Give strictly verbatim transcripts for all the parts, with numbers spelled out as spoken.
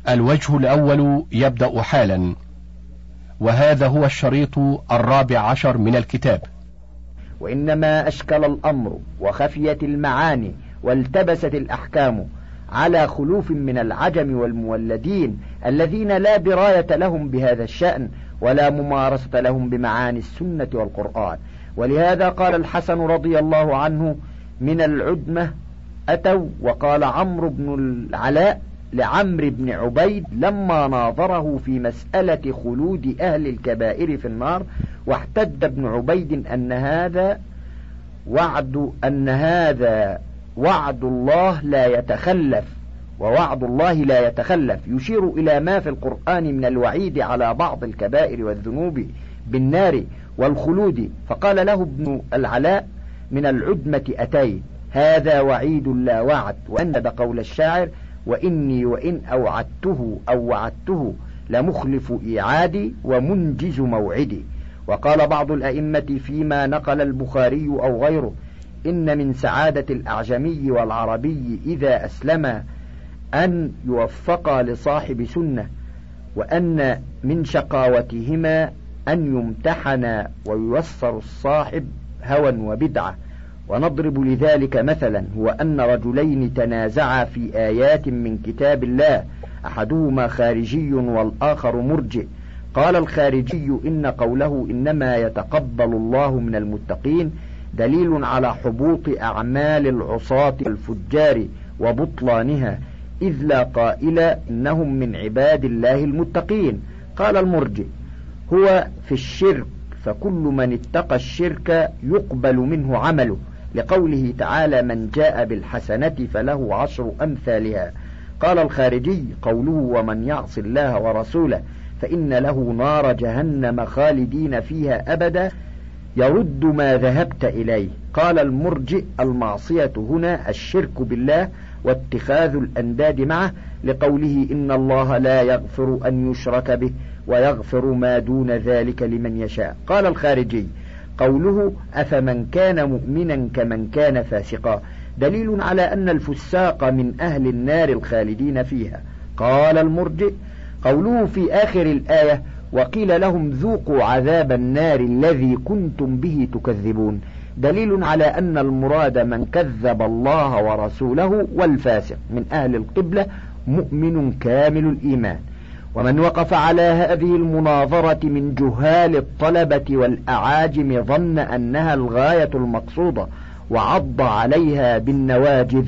الوجه الأول يبدأ حالا، وهذا هو الشريط الرابع عشر من الكتاب. وإنما أشكل الأمر وخفيت المعاني والتبست الأحكام على خلوف من العجم والمولدين الذين لا دراية لهم بهذا الشأن ولا ممارسة لهم بمعاني السنة والقرآن. ولهذا قال الحسن رضي الله عنه: من العدمة أتوا. وقال عمرو بن العلاء لعمرو بن عبيد لما ناظره في مسألة خلود أهل الكبائر في النار، واحتج ابن عبيد أن هذا وعد أن هذا وعد الله لا يتخلف، ووعد الله لا يتخلف، يشير إلى ما في القرآن من الوعيد على بعض الكبائر والذنوب بالنار والخلود. فقال له ابن العلاء: من العدمة أتيت، هذا وعيد لا وعد. وأندد قول الشاعر: وإني وإن أوعدته أو وعدته لمخلف إيعادي ومنجز موعدي. وقال بعض الأئمة فيما نقل البخاري أو غيره: إن من سعادة الأعجمي والعربي إذا أسلم أن يوفق لصاحب سنة، وأن من شقاوتهما أن يمتحن ويوصر الصاحب هوى وبدعة. ونضرب لذلك مثلا، هو أن رجلين تنازعا في آيات من كتاب الله، أحدهما خارجي والآخر مرجئ. قال الخارجي: إن قوله إنما يتقبل الله من المتقين دليل على حبوط أعمال العصاة الفجار وبطلانها، إذ لا قائل إنهم من عباد الله المتقين. قال المرجئ: هو في الشرك، فكل من اتقى الشرك يقبل منه عمله، لقوله تعالى: من جاء بالحسنة فله عشر أمثالها. قال الخارجي: قوله ومن يعص الله ورسوله فإن له نار جهنم خالدين فيها أبدا يرد ما ذهبت إليه. قال المرجئ: المعصية هنا الشرك بالله واتخاذ الأنداد معه، لقوله إن الله لا يغفر أن يشرك به ويغفر ما دون ذلك لمن يشاء. قال الخارجي: قوله أفمن كان مؤمنا كمن كان فاسقا دليل على أن الفساق من أهل النار الخالدين فيها. قال المرجئ: قوله في آخر الآية وقيل لهم ذوقوا عذاب النار الذي كنتم به تكذبون دليل على أن المراد من كذب الله ورسوله والفاسق من أهل القبلة مؤمن كامل الإيمان. ومن وقف على هذه المناظرة من جهال الطلبة والأعاجم ظن أنها الغاية المقصودة وعض عليها بالنواجذ،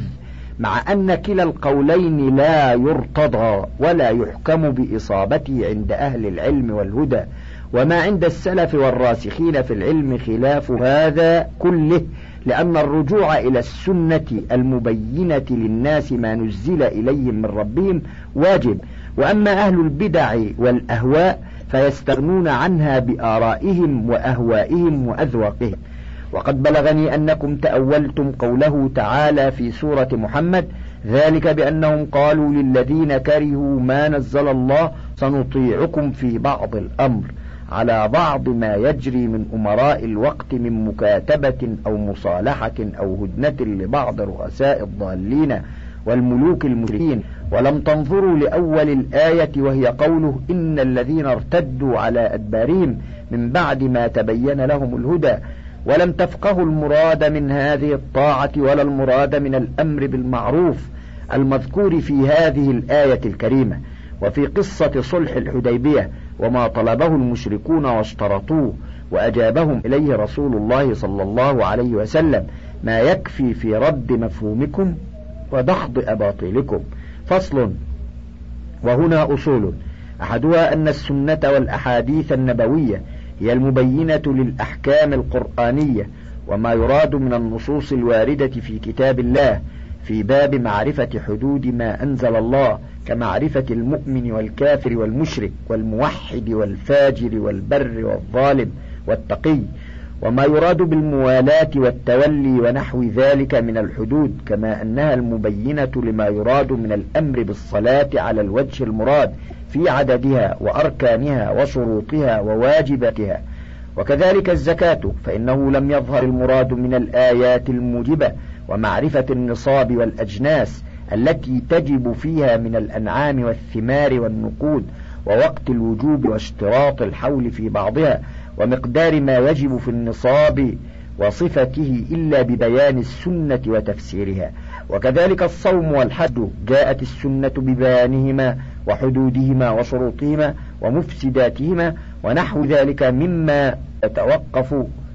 مع أن كلا القولين لا يرتضى ولا يحكم بإصابته عند أهل العلم والهدى، وما عند السلف والراسخين في العلم خلاف هذا كله، لأن الرجوع إلى السنة المبينة للناس ما نزل إليهم من ربهم واجب. وأما أهل البدع والأهواء فيستغنون عنها بآرائهم وأهوائهم وأذواقهم. وقد بلغني أنكم تأولتم قوله تعالى في سورة محمد: ذلك بأنهم قالوا للذين كرهوا ما نزل الله سنطيعكم في بعض الأمر، على بعض ما يجري من أمراء الوقت من مكاتبة أو مصالحة أو هدنة لبعض رؤساء الضالين والملوك المشركين. ولم تنظروا لأول الآية وهي قوله: إن الذين ارتدوا على أدبارهم من بعد ما تبين لهم الهدى، ولم تفقهوا المراد من هذه الطاعة ولا المراد من الأمر بالمعروف المذكور في هذه الآية الكريمة. وفي قصة صلح الحديبية وما طلبه المشركون واشترطوه وأجابهم إليه رسول الله صلى الله عليه وسلم ما يكفي في رد مفهومكم ودحض أباطيلكم. فصل. وهنا أصول: أحدها أن السنة والأحاديث النبوية هي المبينة للأحكام القرآنية وما يراد من النصوص الواردة في كتاب الله في باب معرفة حدود ما أنزل الله، كمعرفة المؤمن والكافر والمشرك والموحد والفاجر والبر والظالم والتقي، وما يراد بالموالاة والتولي ونحو ذلك من الحدود، كما أنها المبينة لما يراد من الأمر بالصلاة على الوجه المراد في عددها وأركانها وشروطها وواجباتها. وكذلك الزكاة، فإنه لم يظهر المراد من الآيات الموجبة ومعرفة النصاب والأجناس التي تجب فيها من الأنعام والثمار والنقود، ووقت الوجوب واشتراط الحول في بعضها، ومقدار ما يجب في النصاب وصفته إلا ببيان السنة وتفسيرها. وكذلك الصوم والحج جاءت السنة ببيانهما وحدودهما وشروطهما ومفسداتهما ونحو ذلك مما تتوقف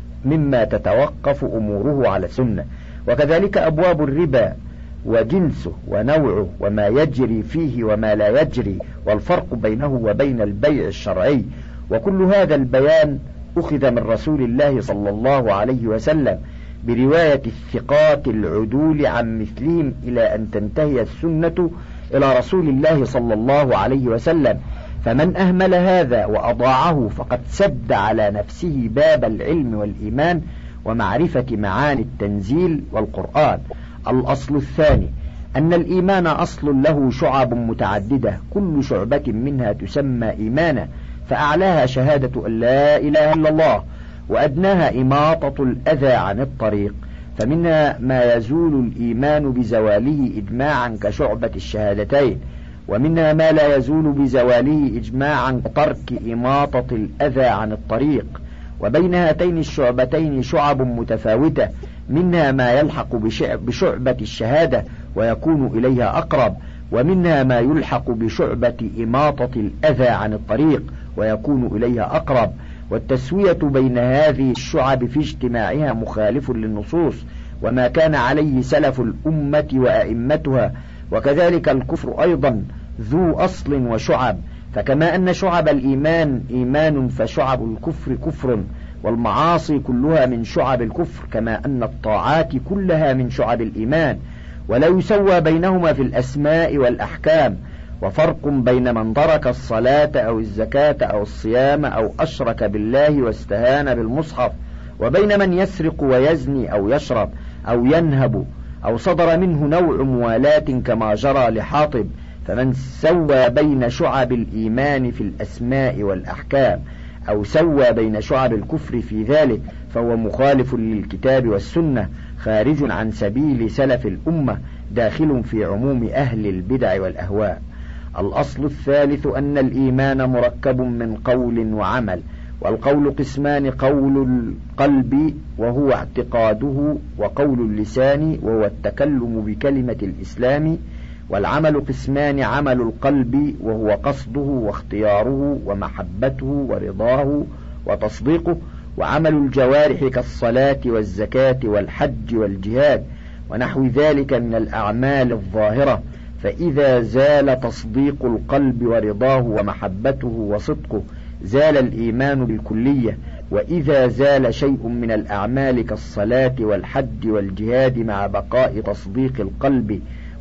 مما تتوقف أموره على السنة. وكذلك أبواب الربا وجنسه ونوعه وما يجري فيه وما لا يجري، والفرق بينه وبين البيع الشرعي. وكل هذا البيان أخذ من رسول الله صلى الله عليه وسلم برواية الثقات العدول عن مثلهم، إلى أن تنتهي السنة إلى رسول الله صلى الله عليه وسلم. فمن أهمل هذا وأضاعه فقد سد على نفسه باب العلم والإيمان ومعرفة معاني التنزيل والقرآن. الأصل الثاني أن الإيمان أصل له شعب متعددة، كل شعبة منها تسمى إيمانا، فأعلاها شهادة أن لا إله إلا الله، وأدناها إماطة الأذى عن الطريق. فمنها ما يزول الإيمان بزواله إجماعا كشعبة الشهادتين، ومنها ما لا يزول بزواله إجماعا كترك إماطة الأذى عن الطريق. وبين هاتين الشعبتين شعب متفاوتة، منها ما يلحق بشعبة الشهادة ويكون إليها أقرب، ومنها ما يلحق بشعبة إماطة الأذى عن الطريق ويكون إليها أقرب. والتسوية بين هذه الشعب في اجتماعها مخالف للنصوص وما كان عليه سلف الأمة وأئمتها. وكذلك الكفر أيضا ذو أصل وشعب، فكما أن شعب الإيمان إيمان فشعب الكفر كفر، والمعاصي كلها من شعب الكفر، كما أن الطاعات كلها من شعب الإيمان، ولا يسوى بينهما في الأسماء والأحكام. وفرق بين من ترك الصلاة أو الزكاة أو الصيام أو أشرك بالله واستهان بالمصحف، وبين من يسرق ويزني أو يشرب أو ينهب أو صدر منه نوع موالاة كما جرى لحاطب. فمن سوى بين شعب الإيمان في الأسماء والأحكام أو سوى بين شعب الكفر في ذلك فهو مخالف للكتاب والسنة، خارج عن سبيل سلف الأمة، داخل في عموم أهل البدع والأهواء. الأصل الثالث أن الإيمان مركب من قول وعمل، والقول قسمان: قول القلب وهو اعتقاده، وقول اللسان وهو التكلم بكلمة الإسلام. والعمل قسمان: عمل القلب وهو قصده واختياره ومحبته ورضاه وتصديقه، وعمل الجوارح كالصلاة والزكاة والحج والجهاد ونحو ذلك من الأعمال الظاهرة. فإذا زال تصديق القلب ورضاه ومحبته وصدقه زال الإيمان بالكلية. وإذا زال شيء من الأعمال كالصلاة والحج والجهاد مع بقاء تصديق القلب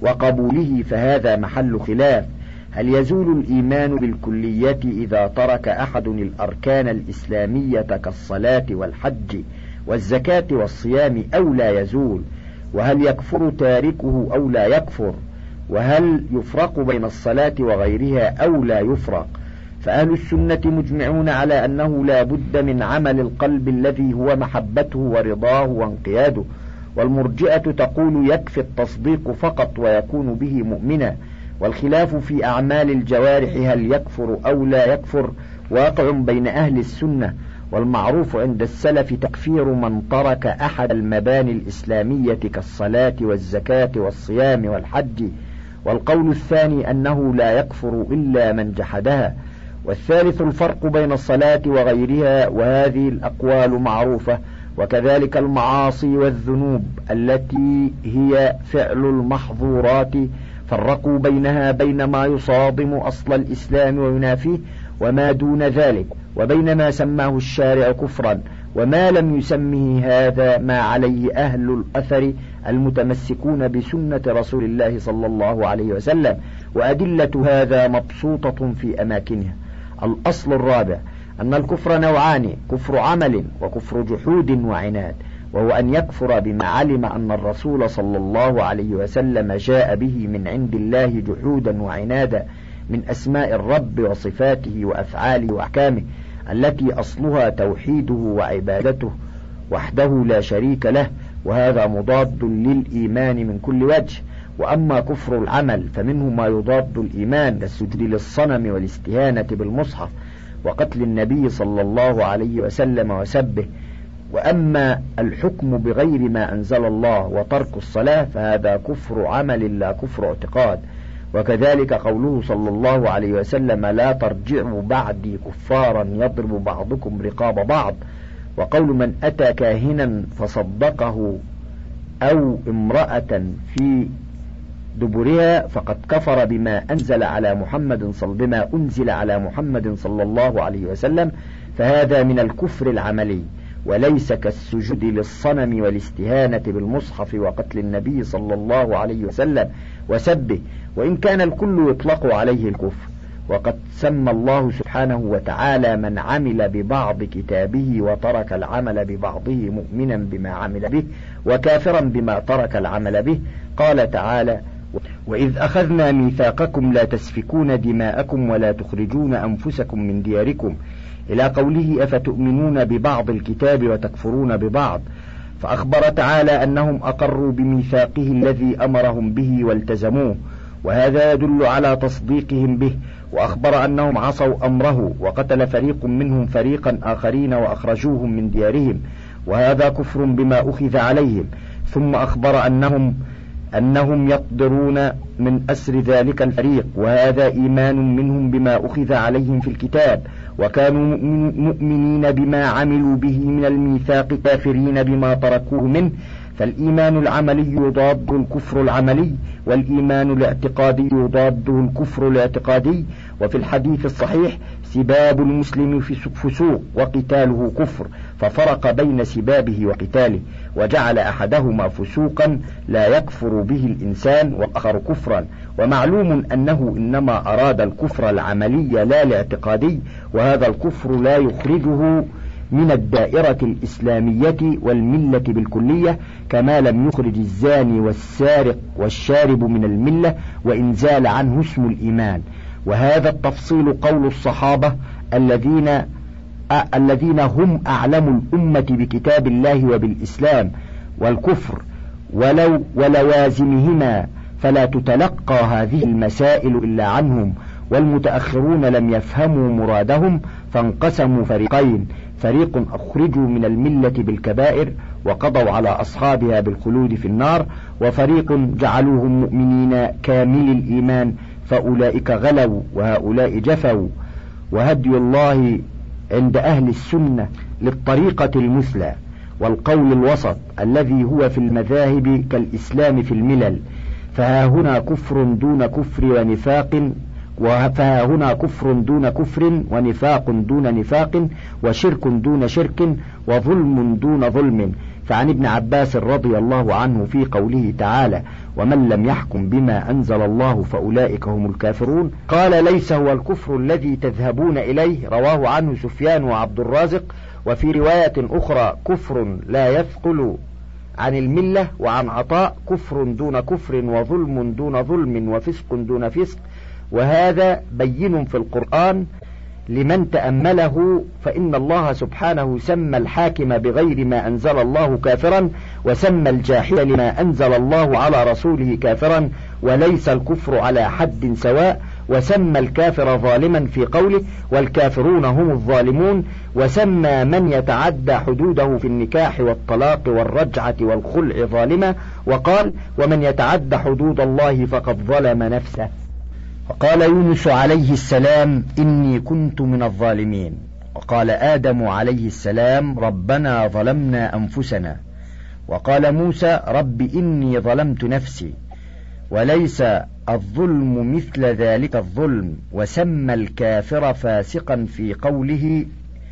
وقبوله فهذا محل خلاف: هل يزول الإيمان بالكلية إذا ترك أحد الأركان الإسلامية كالصلاة والحج والزكاة والصيام أو لا يزول؟ وهل يكفر تاركه أو لا يكفر؟ وهل يفرق بين الصلاة وغيرها أو لا يفرق؟ فأهل السنة مجمعون على أنه لا بد من عمل القلب الذي هو محبته ورضاه وانقياده، والمرجئة تقول يكفي التصديق فقط ويكون به مؤمنا. والخلاف في أعمال الجوارح هل يكفر أو لا يكفر واقع بين أهل السنة، والمعروف عند السلف تكفير من ترك أحد المباني الإسلامية كالصلاة والزكاة والصيام والحج. والقول الثاني أنه لا يكفر إلا من جحدها. والثالث الفرق بين الصلاة وغيرها، وهذه الأقوال معروفة. وكذلك المعاصي والذنوب التي هي فعل المحظورات فرقوا بينها بين ما يصادم أصل الإسلام وينافيه وما دون ذلك، وبين ما سماه الشارع كفرا وما لم يسمه، هذا ما عليه أهل الأثر المتمسكون بسنة رسول الله صلى الله عليه وسلم، وأدلة هذا مبسوطة في أماكنها. الأصل الرابع أن الكفر نوعان: كفر عمل وكفر جحود وعناد، وهو أن يكفر بما علم أن الرسول صلى الله عليه وسلم جاء به من عند الله جحودا وعنادا من أسماء الرب وصفاته وأفعاله وأحكامه التي أصلها توحيده وعبادته وحده لا شريك له، وهذا مضاد للإيمان من كل وجه. وأما كفر العمل فمنه ما يضاد الإيمان كالسجود للصنم والاستهانة بالمصحف وقتل النبي صلى الله عليه وسلم وسبه. وأما الحكم بغير ما أنزل الله وترك الصلاة فهذا كفر عمل لا كفر اعتقاد. وكذلك قوله صلى الله عليه وسلم لا ترجعوا بعدي كفارا يضرب بعضكم رقاب بعض. وقول من أتى كاهنا فصدقه أو امرأة في دبرها فقد كفر بما أنزل على محمد صلى بما أنزل على محمد صلى الله عليه وسلم، فهذا من الكفر العملي وليس كالسجود للصنم والاستهانة بالمصحف وقتل النبي صلى الله عليه وسلم وسبه، وإن كان الكل يطلق عليه الكفر. وقد سمى الله سبحانه وتعالى من عمل ببعض كتابه وترك العمل ببعضه مؤمنا بما عمل به وكافرا بما ترك العمل به. قال تعالى وإذ أخذنا ميثاقكم لا تسفكون دماءكم ولا تخرجون أنفسكم من دياركم إلى قوله أفتؤمنون ببعض الكتاب وتكفرون ببعض، فأخبر تعالى أنهم أقروا بميثاقه الذي أمرهم به والتزموه، وهذا يدل على تصديقهم به. وأخبر أنهم عصوا أمره وقتل فريق منهم فريقا آخرين وأخرجوهم من ديارهم، وهذا كفر بما أخذ عليهم. ثم أخبر أنهم أنهم يقدرون من أسر ذلك الفريق، وهذا إيمان منهم بما أخذ عليهم في الكتاب، وكانوا مؤمنين بما عملوا به من الميثاق كافرين بما تركوه منه. فالإيمان العملي يضاد الكفر العملي، والإيمان الاعتقادي يضاده الكفر الاعتقادي. وفي الحديث الصحيح سباب المسلم فسوق وقتاله كفر، ففرق بين سبابه وقتاله وجعل أحدهما فسوقا لا يكفر به الإنسان والآخر كفرا. ومعلوم أنه إنما أراد الكفر العملي لا الاعتقادي، وهذا الكفر لا يخرجه من الدائرة الإسلامية والملة بالكلية، كما لم يخرج الزاني والسارق والشارب من الملة وإن زال عنه اسم الإيمان. وهذا التفصيل قول الصحابة الذين الذين هم أعلم الأمة بكتاب الله وبالإسلام والكفر ولو ولوازمهما، فلا تتلقى هذه المسائل إلا عنهم، والمتأخرون لم يفهموا مرادهم فانقسموا فريقين: فريق أخرجوا من الملة بالكبائر وقضوا على أصحابها بالخلود في النار، وفريق جعلوهم مؤمنين كامل الإيمان فأولئك غلوا وهؤلاء جفوا. وهدي الله عند أهل السنة للطريقة المثلى والقول الوسط الذي هو في المذاهب كالإسلام في الملل، فها هنا كفر دون كفر ونفاق فها هنا كفر دون كفر ونفاق دون نفاق وشرك دون شرك وظلم دون ظلم. فعن ابن عباس رضي الله عنه في قوله تعالى ومن لم يحكم بما أنزل الله فأولئك هم الكافرون قال ليس هو الكفر الذي تذهبون إليه، رواه عنه سفيان وعبد الرازق. وفي رواية أخرى كفر لا يثقل عن الملة. وعن عطاء كفر دون كفر وظلم دون ظلم وفسق دون فسق. وهذا بين في القرآن لمن تأمله، فإن الله سبحانه سمى الحاكم بغير ما أنزل الله كافرا، وسمى الجاحد لما أنزل الله على رسوله كافرا، وليس الكفر على حد سواء، وسمى الكافر ظالما في قوله والكافرون هم الظالمون، وسمى من يتعدى حدوده في النكاح والطلاق والرجعة والخلع ظالما، وقال ومن يتعدى حدود الله فقد ظلم نفسه. وقال يونس عليه السلام إني كنت من الظالمين. وقال آدم عليه السلام ربنا ظلمنا أنفسنا. وقال موسى رب إني ظلمت نفسي. وليس الظلم مثل ذلك الظلم. وسمى الكافر فاسقا في قوله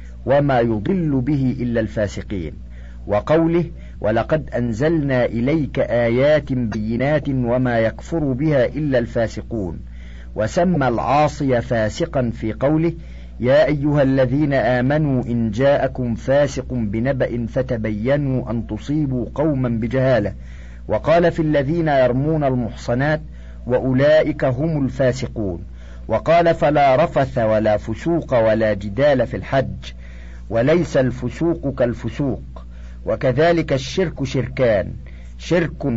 وما يضل به إلا الفاسقين، وقوله ولقد أنزلنا إليك آيات بينات وما يكفر بها إلا الفاسقون. وسمى العاصي فاسقا في قوله يا أيها الذين آمنوا إن جاءكم فاسق بنبأ فتبينوا أن تصيبوا قوما بجهالة. وقال في الذين يرمون المحصنات وأولئك هم الفاسقون. وقال فلا رفث ولا فسوق ولا جدال في الحج، وليس الفسوق كالفسوق. وكذلك الشرك شركان: شرك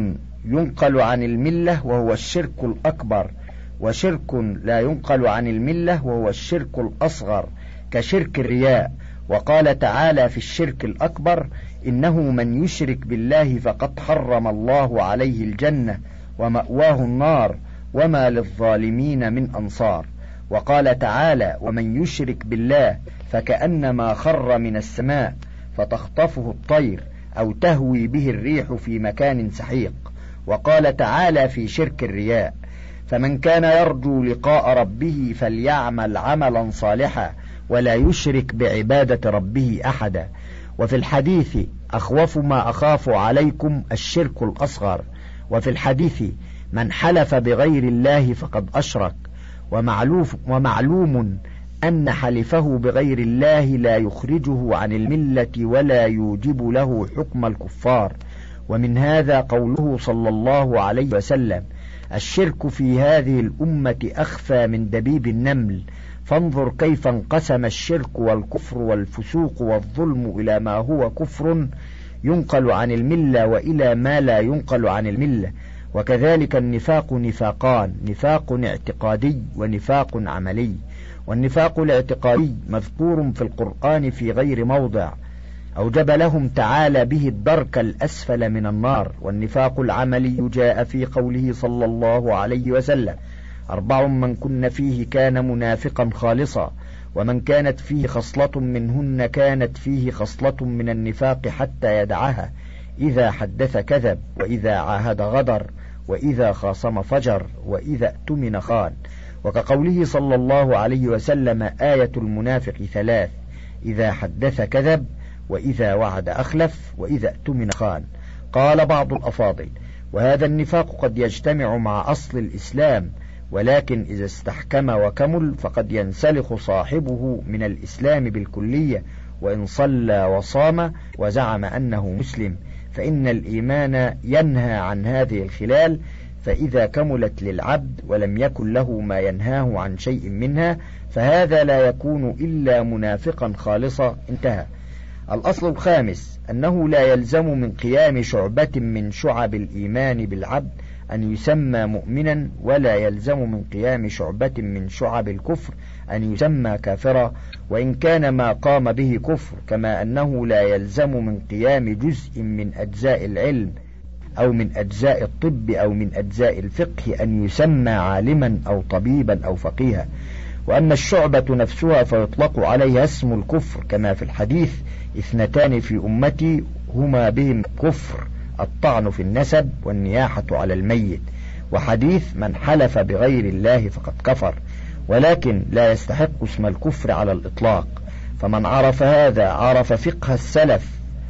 ينقل عن الملة وهو الشرك الأكبر، وشرك لا ينقل عن الملة وهو الشرك الأصغر كشرك الرياء. وقال تعالى في الشرك الأكبر: إنه من يشرك بالله فقد حرم الله عليه الجنة ومأواه النار وما للظالمين من أنصار. وقال تعالى: ومن يشرك بالله فكأنما خر من السماء فتخطفه الطير أو تهوي به الريح في مكان سحيق. وقال تعالى في شرك الرياء: فمن كان يرجو لقاء ربه فليعمل عملا صالحا ولا يشرك بعبادة ربه أحدا. وفي الحديث: أخوف ما أخاف عليكم الشرك الأصغر. وفي الحديث: من حلف بغير الله فقد أشرك. ومعلوف ومعلوم أن حلفه بغير الله لا يخرجه عن الملة ولا يوجب له حكم الكفار. ومن هذا قوله صلى الله عليه وسلم: الشرك في هذه الأمة أخفى من دبيب النمل، فانظر كيف انقسم الشرك والكفر والفسوق والظلم إلى ما هو كفر ينقل عن الملة وإلى ما لا ينقل عن الملة. وكذلك النفاق نفاقان: نفاق اعتقادي ونفاق عملي. والنفاق الاعتقادي مذكور في القرآن في غير موضع، أوجب لهم تعالى به الدرك الأسفل من النار. والنفاق العملي جاء في قوله صلى الله عليه وسلم: أربع من كن فيه كان منافقا خالصا، ومن كانت فيه خصلة منهن كانت فيه خصلة من النفاق حتى يدعها: إذا حدث كذب، وإذا عاهد غدر، وإذا خاصم فجر، وإذا اؤتمن خان. وكقوله صلى الله عليه وسلم: آية المنافق ثلاث: إذا حدث كذب، وإذا وعد أخلف، وإذا اؤتمن خان. قال بعض الأفاضل: وهذا النفاق قد يجتمع مع أصل الإسلام، ولكن إذا استحكم وكمل فقد ينسلخ صاحبه من الإسلام بالكلية، وإن صلى وصام وزعم أنه مسلم، فإن الإيمان ينهى عن هذه الخلال. فإذا كملت للعبد ولم يكن له ما ينهاه عن شيء منها فهذا لا يكون إلا منافقا خالصا. انتهى. الأصل الخامس: أنه لا يلزم من قيام شعبة من شعب الإيمان بالعبد أن يسمى مؤمنا، ولا يلزم من قيام شعبة من شعب الكفر أن يسمى كافرا، وإن كان ما قام به كفر. كما أنه لا يلزم من قيام جزء من أجزاء العلم أو من أجزاء الطب أو من أجزاء الفقه أن يسمى عالما أو طبيبا أو فقيها. وأما الشعبة نفسها فيطلق عليها اسم الكفر، كما في الحديث: اثنتان في أمتي هما بهم كفر: الطعن في النسب والنياحة على الميت. وحديث: من حلف بغير الله فقد كفر. ولكن لا يستحق اسم الكفر على الإطلاق. فمن عرف هذا عرف فقه السلف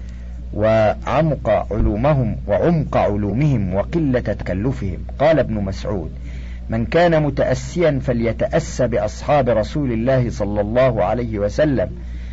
وعمق علومهم وعمق علومهم وقلة تكلفهم. قال ابن مسعود: من كان متأسيا فليتأس بأصحاب رسول الله صلى الله عليه وسلم،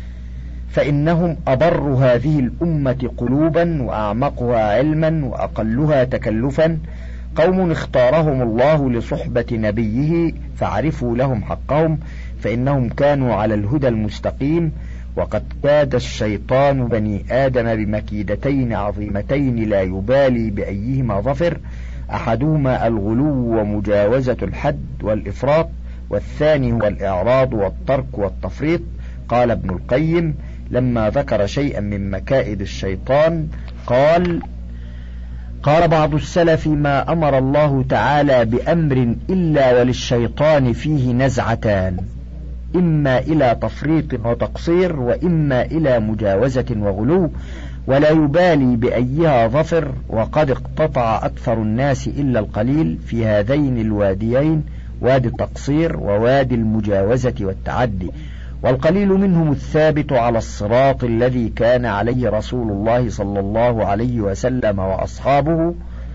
فإنهم أبر هذه الأمة قلوبا وأعمقها علما وأقلها تكلفا، قوم اختارهم الله لصحبة نبيه فعرفوا لهم حقهم، فإنهم كانوا على الهدى المستقيم. وقد كاد الشيطان بني آدم بمكيدتين عظيمتين لا يبالي بأيهما ظفر: أحدهما الغلو ومجاوزة الحد والإفراط، والثاني هو الإعراض والترك والتفريط. قال ابن القيم لما ذكر شيئا من مكائد الشيطان قال: قال بعض السلف: ما أمر الله تعالى بأمر إلا وللشيطان فيه نزعتان، إما إلى تفريط وتقصير، وإما إلى مجاوزة وغلو، ولا يبالي بأيها ظفر. وقد اقتطع أكثر الناس إلا القليل في هذين الواديين، وادي التقصير ووادي المجاوزة والتعدي، والقليل منهم الثابت على الصراط الذي كان عليه رسول الله صلى الله عليه وسلم وأصحابه.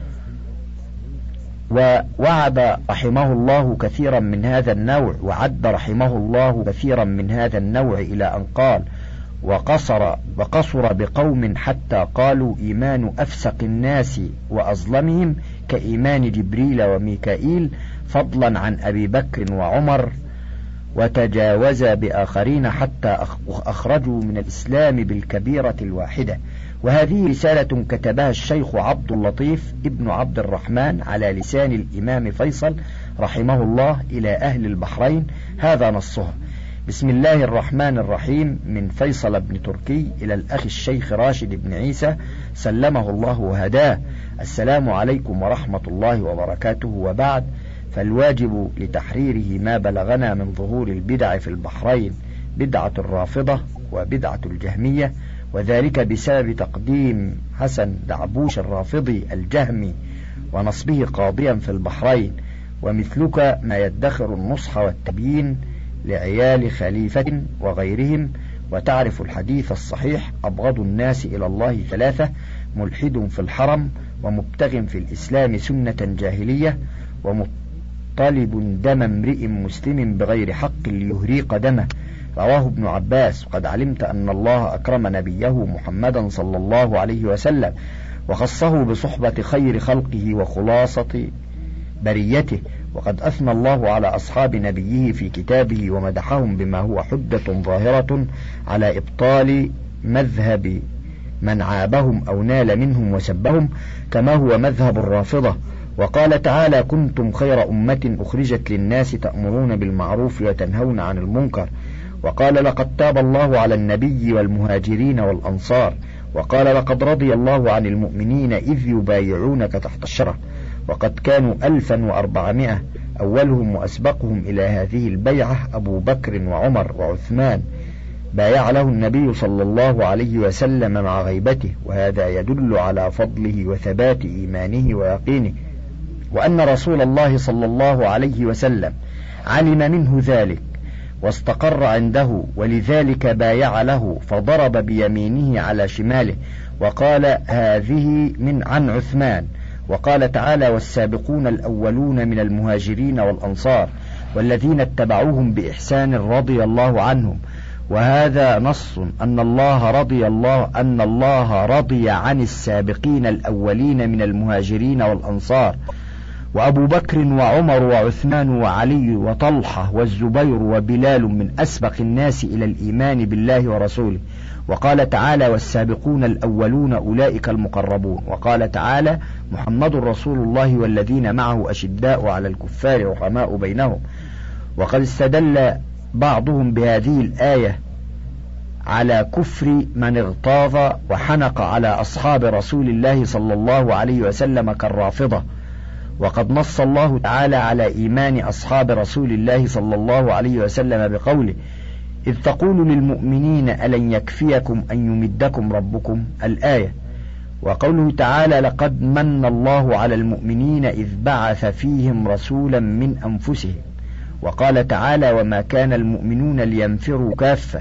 ووعد رحمه الله كثيرا من هذا النوع وعد رحمه الله كثيرا من هذا النوع إلى أن قال: وقصر وقصر بقوم حتى قالوا إيمان أفسق الناس وأظلمهم كإيمان جبريل وميكائيل، فضلا عن أبي بكر وعمر وتجاوز بآخرين حتى أخرجوا من الإسلام بالكبيرة الواحدة. وهذه رسالة كتبها الشيخ عبد اللطيف ابن عبد الرحمن على لسان الإمام فيصل رحمه الله إلى أهل البحرين، هذا نصها: بسم الله الرحمن الرحيم، من فيصل بن تركي إلى الأخ الشيخ راشد بن عيسى سلمه الله وهداه، السلام عليكم ورحمة الله وبركاته، وبعد، فالواجب لتحريره ما بلغنا من ظهور البدع في البحرين، بدعة الرافضة وبدعة الجهمية، وذلك بسبب تقديم حسن دعبوش الرافضي الجهمي ونصبه قاضيا في البحرين، ومثلك ما يدخر النصح والتبيين لعيال خليفة وغيرهم. وتعرف الحديث الصحيح: أبغض الناس إلى الله ثلاثة: ملحد في الحرم، ومبتغ في الإسلام سنة جاهلية، ومطالب دم امرئ مسلم بغير حق ليهريق دمه. رواه ابن عباس. قد علمت أن الله أكرم نبيه محمدا صلى الله عليه وسلم وخصه بصحبة خير خلقه وخلاصة بريته، وقد أثنى الله على أصحاب نبيه في كتابه ومدحهم بما هو حجة ظاهرة على إبطال مذهب من عابهم أو نال منهم وسبهم، كما هو مذهب الرافضة. وقال تعالى: كنتم خير أمة أخرجت للناس تأمرون بالمعروف وتنهون عن المنكر. وقال: لقد تاب الله على النبي والمهاجرين والأنصار. وقال: لقد رضي الله عن المؤمنين إذ يبايعونك تحت الشجرة. وقد كانوا ألفا وأربعمائة، أولهم وأسبقهم إلى هذه البيعة أبو بكر وعمر وعثمان، بايع له النبي صلى الله عليه وسلم مع غيبته، وهذا يدل على فضله وثبات إيمانه ويقينه، وأن رسول الله صلى الله عليه وسلم علم منه ذلك واستقر عنده، ولذلك بايع له، فضرب بيمينه على شماله وقال: هذه من عن عثمان. وقال تعالى: والسابقون الأولون من المهاجرين والأنصار والذين اتبعوهم بإحسان رضي الله عنهم. وهذا نص أن الله رضي الله أن الله رضي عن السابقين الأولين من المهاجرين والأنصار، وأبو بكر وعمر وعثمان وعلي وطلحة والزبير وبلال من أسبق الناس إلى الإيمان بالله ورسوله. وقال تعالى: والسابقون الأولون أولئك المقربون. وقال تعالى: محمد رسول الله والذين معه أشداء على الكفار رحماء بينهم. وقد استدل بعضهم بهذه الآية على كفر من اغتاظ وحنق على أصحاب رسول الله صلى الله عليه وسلم كالرافضة. وقد نص الله تعالى على إيمان أصحاب رسول الله صلى الله عليه وسلم بقوله: إذ تقول للمؤمنين ألن يكفيكم أن يمدكم ربكم، الآية. وقوله تعالى: لقد من الله على المؤمنين إذ بعث فيهم رسولا من أنفسهم. وقال تعالى: وما كان المؤمنون لينفروا كافة،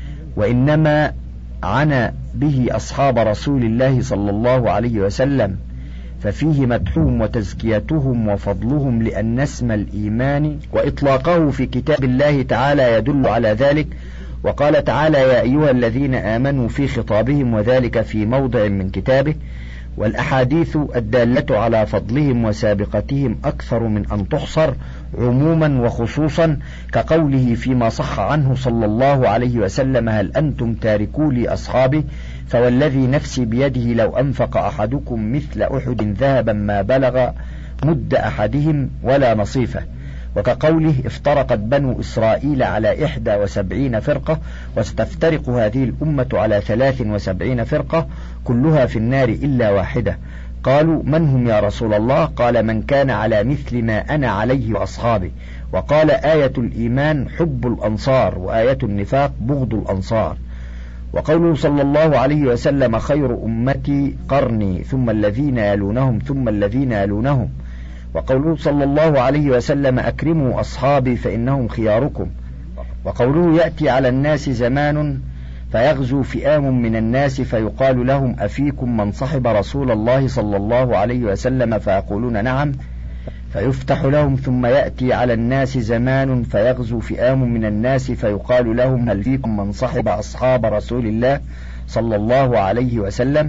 وإنما عنى به أصحاب رسول الله صلى الله عليه وسلم، ففيه مدحهم وتزكيتهم وفضلهم، لأن اسم الإيمان وإطلاقه في كتاب الله تعالى يدل على ذلك. وقال تعالى: يا أيها الذين آمنوا في خطابهم، وذلك في موضع من كتابه. والأحاديث الدالة على فضلهم وسابقتهم أكثر من أن تحصر عموما وخصوصا، كقوله فيما صح عنه صلى الله عليه وسلم: هل أنتم تاركوا لي أصحابي؟ فوالذي نفسي بيده لو أنفق أحدكم مثل أحد ذهبا ما بلغ مد أحدهم ولا نصيفه. وكقوله: افترقت بنو إسرائيل على إحدى وسبعين فرقة، واستفترق هذه الأمة على ثلاث وسبعين فرقة، كلها في النار إلا واحدة. قالوا: من هم يا رسول الله؟ قال: من كان على مثل ما أنا عليه وأصحابي. وقال: آية الإيمان حب الأنصار، وآية النفاق بغض الأنصار. وقوله صلى الله عليه وسلم: خير أمتي قرني، ثم الذين يلونهم، ثم الذين يلونهم. وقوله صلى الله عليه وسلم: أكرموا أصحابي فإنهم خياركم. وقوله: يأتي على الناس زمان فيغزو فئام من الناس فيقال لهم: أفيكم من صحب رسول الله صلى الله عليه وسلم؟ فيقولون: نعم. فيفتح لهم. ثم يأتي على الناس زمان فيغزو فئام من الناس فيقال لهم: هل فيكم من صحب أصحاب رسول الله صلى الله عليه وسلم؟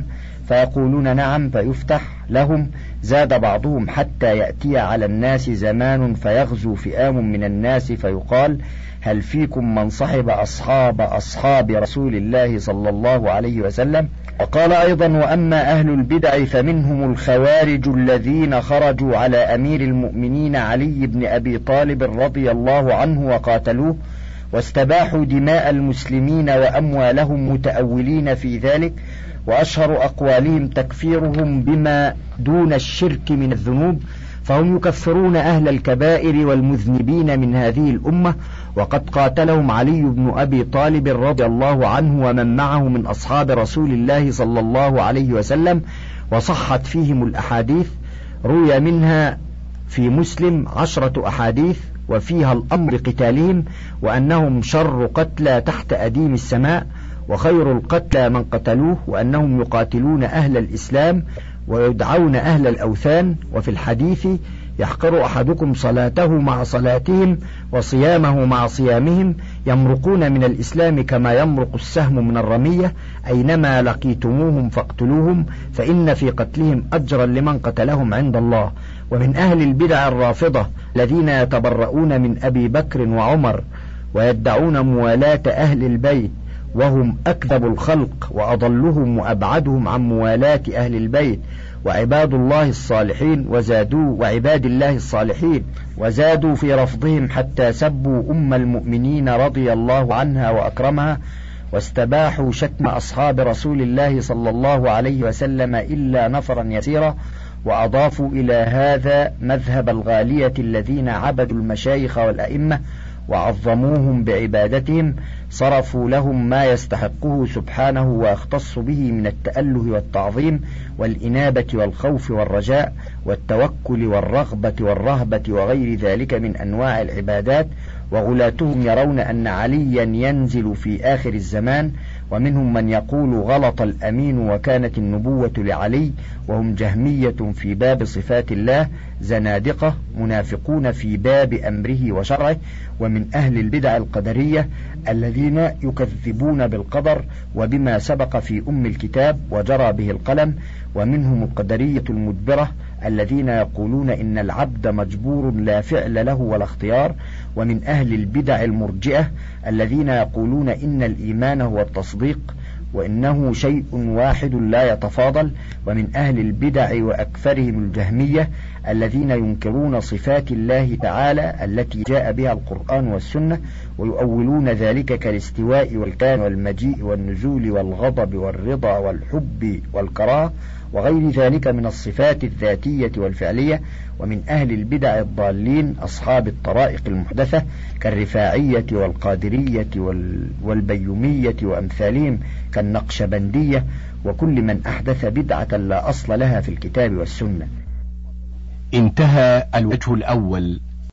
فيقولون نعم فيفتح لهم. زاد بعضهم حتى يأتي على الناس زمان فيغزو فئام من الناس فيقال هل فيكم من صحب أصحاب أصحاب رسول الله صلى الله عليه وسلم؟ وقال أيضا وأما أهل البدع فمنهم الخوارج الذين خرجوا على أمير المؤمنين علي بن أبي طالب رضي الله عنه وقاتلوه واستباحوا دماء المسلمين وأموالهم متأولين في ذلك، وأشهر أقوالهم تكفيرهم بما دون الشرك من الذنوب، فهم يكفرون أهل الكبائر والمذنبين من هذه الأمة، وقد قاتلهم علي بن أبي طالب رضي الله عنه ومن معه من أصحاب رسول الله صلى الله عليه وسلم، وصحت فيهم الأحاديث، روي منها في مسلم عشرة أحاديث وفيها الأمر قتالهم، وأنهم شر قتلى تحت أديم السماء، وخير القتلى من قتلوه، وأنهم يقاتلون أهل الإسلام ويدعون أهل الأوثان. وفي الحديث يحقر أحدكم صلاته مع صلاتهم وصيامه مع صيامهم، يمرقون من الإسلام كما يمرق السهم من الرمية، أينما لقيتموهم فاقتلوهم فإن في قتلهم أجرا لمن قتلهم عند الله. ومن أهل البدع الرافضة الذين يتبرؤون من أبي بكر وعمر ويدعون موالاة أهل البيت، وهم أكذب الخلق وأضلهم وأبعدهم عن موالاة أهل البيت، وعباد الله الصالحين وزادوا وعباد الله الصالحين وزادوا في رفضهم حتى سبوا أم المؤمنين رضي الله عنها وأكرمها، واستباحوا شتم أصحاب رسول الله صلى الله عليه وسلم إلا نفرا يسيرا، وأضافوا إلى هذا مذهب الغالية الذين عبدوا المشايخ والأئمة وعظموهم بعبادتهم، صرفوا لهم ما يستحقه سبحانه ويختص به من التأله والتعظيم والإنابة والخوف والرجاء والتوكل والرغبة والرهبة وغير ذلك من أنواع العبادات. وغلاتهم يرون أن عليا ينزل في آخر الزمان، ومنهم من يقول غلط الأمين وكانت النبوة لعلي، وهم جهمية في باب صفات الله، زنادقة منافقون في باب أمره وشرعه. ومن أهل البدع القدرية الذين يكذبون بالقدر وبما سبق في أم الكتاب وجرى به القلم، ومنهم القدرية المدبرة الذين يقولون إن العبد مجبور لا فعل له ولا اختيار. ومن أهل البدع المرجئة الذين يقولون إن الإيمان هو التصديق وإنه شيء واحد لا يتفاضل. ومن أهل البدع وأكثرهم الجهمية الذين ينكرون صفات الله تعالى التي جاء بها القرآن والسنة، ويؤولون ذلك كالاستواء والكان والمجيء والنزول والغضب والرضا والحب والكراهة وغير ذلك من الصفات الذاتية والفعلية. ومن أهل البدع الضالين أصحاب الطرائق المحدثة كالرفاعية والقادرية والبيومية وأمثالهم كالنقشبندية، وكل من أحدث بدعة لا أصل لها في الكتاب والسنة. انتهى الوجه الأول.